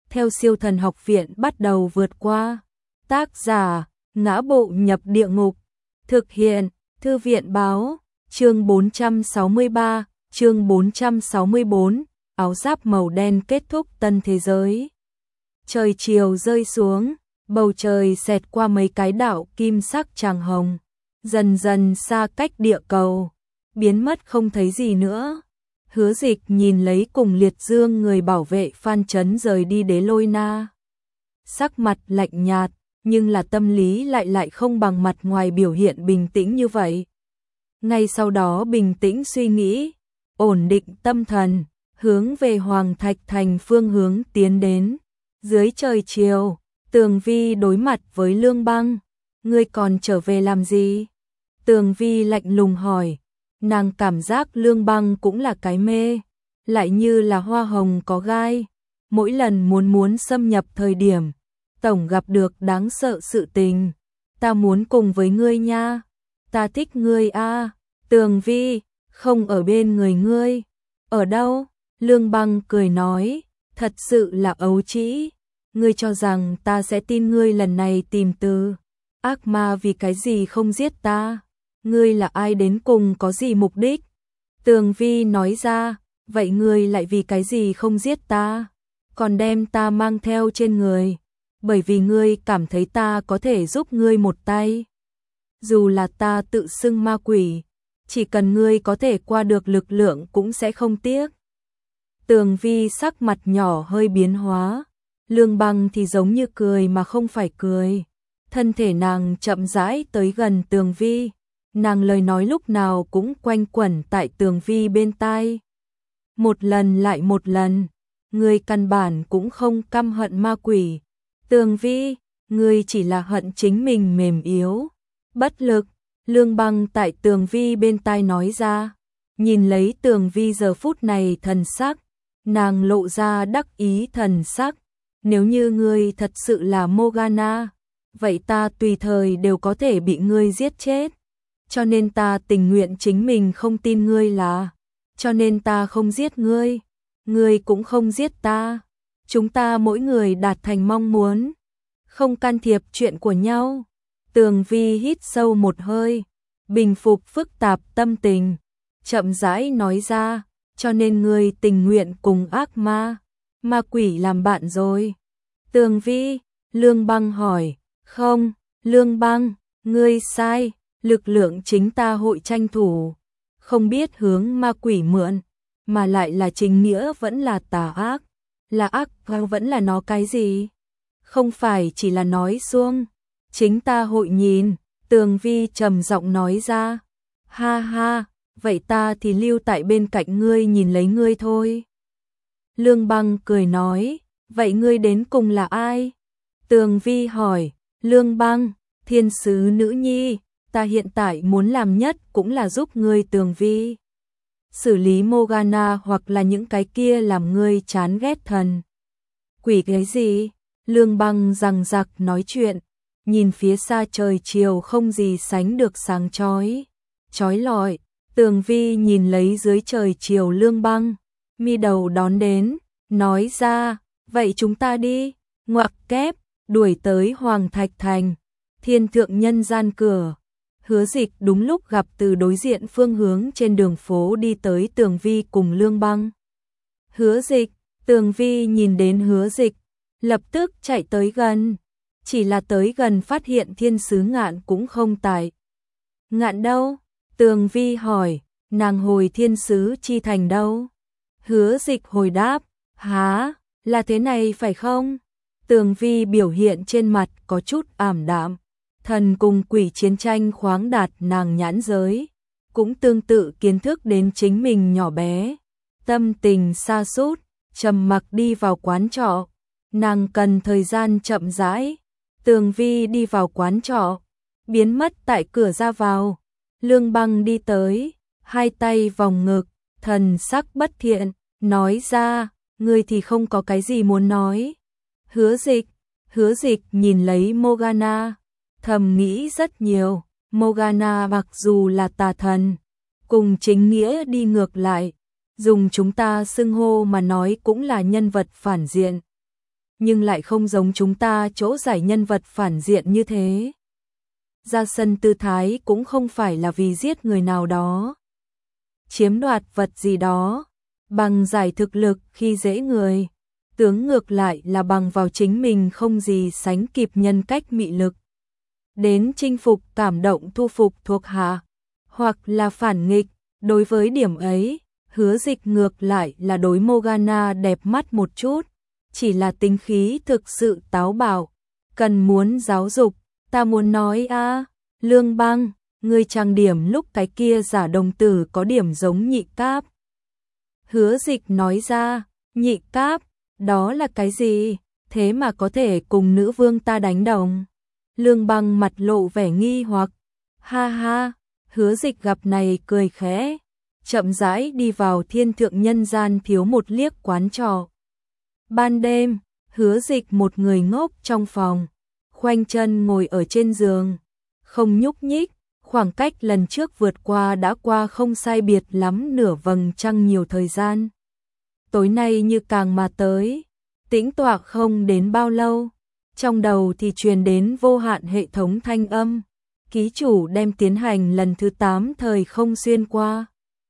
theo Siêu Thần Học Viện bắt đầu vượt qua. Tác giả: Ngã Bộ Nhập Địa Ngục. Thực hiện: Thư viện báo. Chương 463, chương 464, áo giáp màu đen kết thúc tân thế giới. Trời chiều rơi xuống, bầu trời xẹt qua mấy cái đạo kim sắc tràng hồng, dần dần xa cách địa cầu, biến mất không thấy gì nữa. Hứa Dịch nhìn lấy cùng Liệt Dương người bảo vệ Phan Chấn rời đi Đế Lôi Na. Sắc mặt lạnh nhạt, nhưng là tâm lý lại không bằng mặt ngoài biểu hiện bình tĩnh như vậy. Ngay sau đó bình tĩnh suy nghĩ, ổn định tâm thần, hướng về Hoàng Thạch Thành phương hướng tiến đến. Dưới trời chiều, Tường Vi đối mặt với Lương Băng. Ngươi còn trở về làm gì? Tường Vi lạnh lùng hỏi. Nàng cảm giác Lương Băng cũng là cái mê, lại như là hoa hồng có gai. Mỗi lần muốn xâm nhập thời điểm, tổng gặp được đáng sợ sự tình. Ta muốn cùng với ngươi nha. Ta thích ngươi a. Tường Vi, không ở bên người ngươi. Ở đâu? Lương Băng cười nói, thật sự là ấu trĩ. Ngươi cho rằng ta sẽ tin ngươi lần này tìm từ ác ma vì cái gì không giết ta? Ngươi là ai đến cùng có gì mục đích? Tường Vi nói ra, vậy ngươi lại vì cái gì không giết ta? Còn đem ta mang theo trên người, bởi vì ngươi cảm thấy ta có thể giúp ngươi một tay. Dù là ta tự xưng ma quỷ, chỉ cần ngươi có thể qua được lực lượng cũng sẽ không tiếc. Tường Vi sắc mặt nhỏ hơi biến hóa, Lương Băng thì giống như cười mà không phải cười. Thân thể nàng chậm rãi tới gần Tường Vi, nàng lời nói lúc nào cũng quanh quẩn tại Tường Vi bên tai. Một lần lại một lần, ngươi căn bản cũng không căm hận ma quỷ. Tường Vi, ngươi chỉ là hận chính mình mềm yếu, bất lực. Lương Băng tại Tường Vi bên tai nói ra, nhìn lấy Tường Vi giờ phút này thần sắc, nàng lộ ra đắc ý thần sắc. Nếu như ngươi thật sự là Morgana, vậy ta tùy thời đều có thể bị ngươi giết chết. Cho nên ta tình nguyện chính mình không tin ngươi là. Cho nên ta không giết ngươi. Ngươi cũng không giết ta. Chúng ta mỗi người đạt thành mong muốn. Không can thiệp chuyện của nhau. Tường Vi hít sâu một hơi, bình phục phức tạp tâm tình, chậm rãi nói ra, cho nên ngươi tình nguyện cùng ác ma, ma quỷ làm bạn rồi. Tường Vi, Lương Băng hỏi, không, Lương Băng, ngươi sai, lực lượng chính ta hội tranh thủ, không biết hướng ma quỷ mượn, mà lại là chính nghĩa vẫn là tà ác, là ác vẫn là nó cái gì? Không phải chỉ là nói suông, chính ta hội nhìn. Tường Vi trầm giọng nói ra, ha ha, vậy ta thì lưu tại bên cạnh ngươi nhìn lấy ngươi thôi. Lương Băng cười nói, vậy ngươi đến cùng là ai? Tường Vi hỏi, Lương Băng, thiên sứ nữ nhi, ta hiện tại muốn làm nhất cũng là giúp ngươi Tường Vi xử lý Morgana hoặc là những cái kia làm ngươi chán ghét thần quỷ cái gì? Lương Băng giằng giặc nói chuyện, nhìn phía xa trời chiều không gì sánh được sáng chói lọi. Tường Vi nhìn lấy dưới trời chiều Lương Băng, mi đầu đón đến, nói ra, vậy chúng ta đi. Ngoặc kép, đuổi tới Hoàng Thạch Thành, Thiên Thượng Nhân Gian cửa. Hứa Dịch đúng lúc gặp từ đối diện phương hướng trên đường phố đi tới Tường Vi cùng Lương Băng. Hứa Dịch, Tường Vi nhìn đến Hứa Dịch, lập tức chạy tới gần. Chỉ là tới gần phát hiện thiên sứ Ngạn cũng không tại. Ngạn đâu? Tường Vi hỏi, nàng hồi thiên sứ chi thành đâu? Hứa Dịch hồi đáp, há, là thế này phải không? Tường Vi biểu hiện trên mặt có chút ảm đạm. Thần cùng quỷ chiến tranh khoáng đạt nàng nhãn giới, cũng tương tự kiến thức đến chính mình nhỏ bé. Tâm tình sa sút, trầm mặc đi vào quán trọ. Nàng cần thời gian chậm rãi. Tường Vi đi vào quán trọ, biến mất tại cửa ra vào. Lương Băng đi tới, hai tay vòng ngực, thần sắc bất thiện, nói ra, ngươi thì không có cái gì muốn nói. Hứa Dịch nhìn lấy Morgana, thầm nghĩ rất nhiều. Morgana mặc dù là tà thần, cùng chính nghĩa đi ngược lại, dùng chúng ta xưng hô mà nói cũng là nhân vật phản diện. nhưng lại không giống chúng ta chỗ giải nhân vật phản diện như thế. Ra sân tư thái cũng không phải là vì giết người nào đó, chiếm đoạt vật gì đó, bằng giải thực lực khi dễ người. Tướng ngược lại là bằng vào chính mình không gì sánh kịp nhân cách mị lực. Đến chinh phục cảm động thu phục thuộc hạ, hoặc là phản nghịch, đối với điểm ấy, Hứa Dịch ngược lại là đối Morgana đẹp mắt một chút, chỉ là tính khí thực sự táo bạo, cần muốn giáo dục. Ta muốn nói Lương Băng, ngươi trang điểm lúc cái kia giả đồng tử có điểm giống Nhị Cáp. Hứa Dịch nói ra, Nhị Cáp, đó là cái gì, thế mà có thể cùng nữ vương ta đánh đồng. Lương Băng mặt lộ vẻ nghi hoặc, ha ha. Hứa Dịch gặp này cười khẽ, chậm rãi đi vào thiên thượng nhân gian thiếu một liếc quán trọ. Ban đêm, Hứa Dịch một người ngốc trong phòng, khoanh chân ngồi ở trên giường, không nhúc nhích, khoảng cách lần trước vượt qua đã qua không sai biệt lắm nửa vầng trăng nhiều thời gian. Tối nay như càng mà tới, tĩnh tọa không đến bao lâu, trong đầu thì truyền đến vô hạn hệ thống thanh âm. Ký chủ đem tiến hành lần thứ 8 thời không xuyên qua.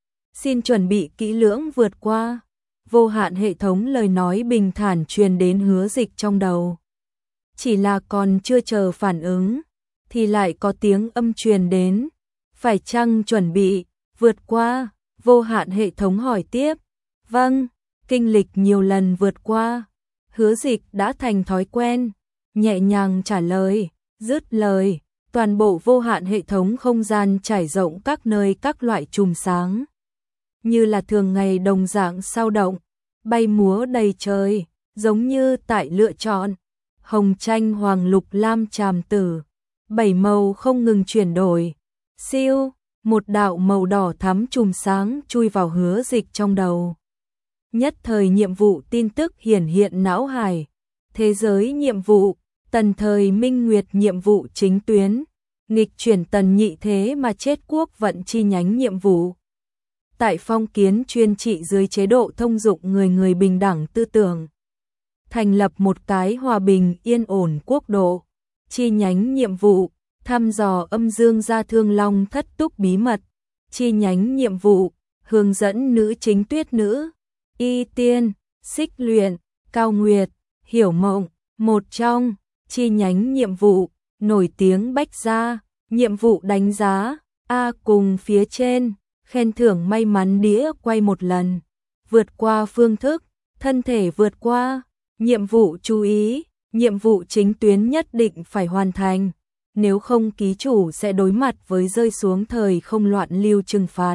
Xin chuẩn bị kỹ lưỡng vượt qua. Vô hạn hệ thống lời nói bình thản truyền đến Hứa Dịch trong đầu. Chỉ là còn chưa chờ phản ứng, thì lại có tiếng âm truyền đến. Phải chăng chuẩn bị vượt qua? Vô hạn hệ thống hỏi tiếp. Vâng, kinh lịch nhiều lần vượt qua. Hứa Dịch đã thành thói quen, nhẹ nhàng trả lời, dứt lời. Toàn bộ vô hạn hệ thống không gian trải rộng các nơi các loại chùm sáng. Như là thường ngày đồng dạng sao động, bay múa đầy trời, giống như tại lựa chọn. Hồng tranh hoàng lục lam tràm tử, 7 màu không ngừng chuyển đổi. Siêu, một đạo màu đỏ thắm chùm sáng chui vào Hứa Dịch trong đầu. Nhất thời nhiệm vụ tin tức hiển hiện não hải. Thế giới nhiệm vụ. Tần thời minh nguyệt nhiệm vụ chính tuyến, nghịch chuyển tần nhị thế mà chết quốc vận chi nhánh nhiệm vụ. Tại phong kiến chuyên trị dưới chế độ thông dụng người người bình đẳng tư tưởng. Thành lập một cái hòa bình yên ổn quốc độ, chi nhánh nhiệm vụ, thăm dò âm dương gia thương long thất túc bí mật, chi nhánh nhiệm vụ, hướng dẫn nữ chính tuyết nữ, y tiên, xích luyện, cao nguyệt, hiểu mộng, một trong. Chi nhánh nhiệm vụ, nổi tiếng bách gia, nhiệm vụ đánh giá, cùng phía trên, khen thưởng may mắn đĩa quay một lần, vượt qua phương thức, thân thể vượt qua, nhiệm vụ chú ý, nhiệm vụ chính tuyến nhất định phải hoàn thành, nếu không ký chủ sẽ đối mặt với rơi xuống thời không loạn lưu trừng phạt.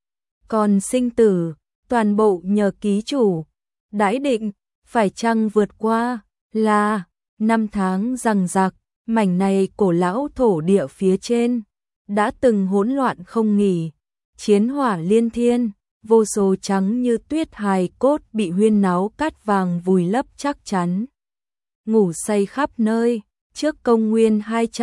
Còn sinh tử, toàn bộ nhờ ký chủ, đãi định, phải chăng vượt qua, là 5 tháng rằng rạc, mảnh này cổ lão thổ địa phía trên, đã từng hỗn loạn không nghỉ, chiến hỏa liên thiên, vô số trắng như tuyết hài cốt bị huyên náo cát vàng vùi lấp chắc chắn. Ngủ say khắp nơi, trước công nguyên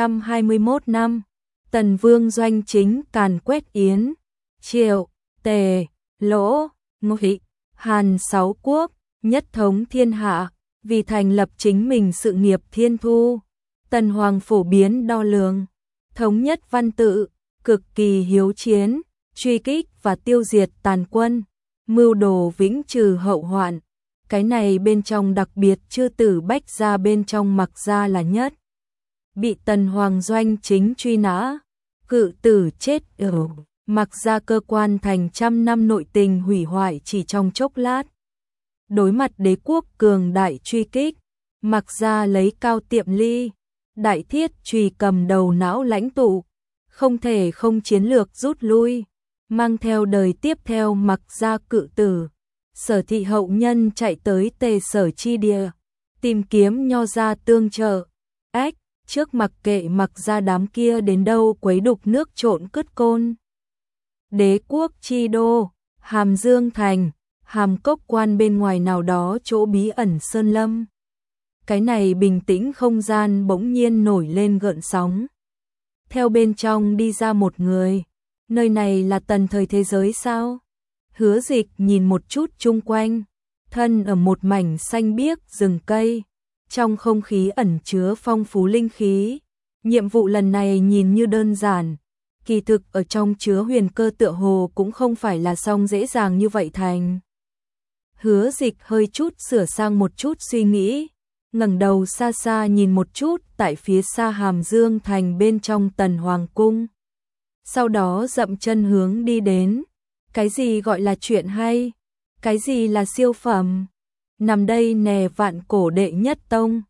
221 năm, Tần Vương doanh chính càn quét Yến, Triệu, Tề, Lỗ, Ngụy, Hàn 6 quốc, nhất thống thiên hạ. Vì thành lập chính mình sự nghiệp thiên thu, Tần Hoàng phổ biến đo lường, thống nhất văn tự, cực kỳ hiếu chiến, truy kích và tiêu diệt tàn quân, mưu đồ vĩnh trừ hậu hoạn. Cái này bên trong đặc biệt chư tử bách gia bên trong Mặc gia là nhất. Bị Tần Hoàng doanh chính truy nã, cự tử chết ở Mặc gia cơ quan thành trăm năm nội tình hủy hoại chỉ trong chốc lát. Đối mặt đế quốc cường đại truy kích, Mặc gia lấy Cao Tiệm Ly, Đại Thiết Trùy cầm đầu não lãnh tụ, không thể không chiến lược rút lui, mang theo đời tiếp theo Mặc gia cự tử. Sở Thị hậu nhân chạy tới Tề Sở chi địa, tìm kiếm nho gia tương trợ. Trước mặc kệ Mặc gia đám kia đến đâu quấy đục nước trộn cứt côn. Đế quốc chi đô, Hàm Dương thành, Hàm Cốc quan bên ngoài nào đó chỗ bí ẩn sơn lâm. Cái này bình tĩnh không gian bỗng nhiên nổi lên gợn sóng. Theo bên trong đi ra một người, nơi này là tần thời thế giới sao? Hứa Dịch nhìn một chút chung quanh, thân ở một mảnh xanh biếc rừng cây, trong không khí ẩn chứa phong phú linh khí. Nhiệm vụ lần này nhìn như đơn giản, kỳ thực ở trong chứa huyền cơ tựa hồ cũng không phải là xong dễ dàng như vậy thành. Hứa Dịch hơi chút sửa sang một chút suy nghĩ, ngẩng đầu xa xa nhìn một chút tại phía xa Hàm Dương thành bên trong Tần Hoàng cung. Sau đó dậm chân hướng đi đến. Cái gì gọi là chuyện hay? Cái gì là siêu phẩm? Nằm đây nè Vạn Cổ đệ nhất tông,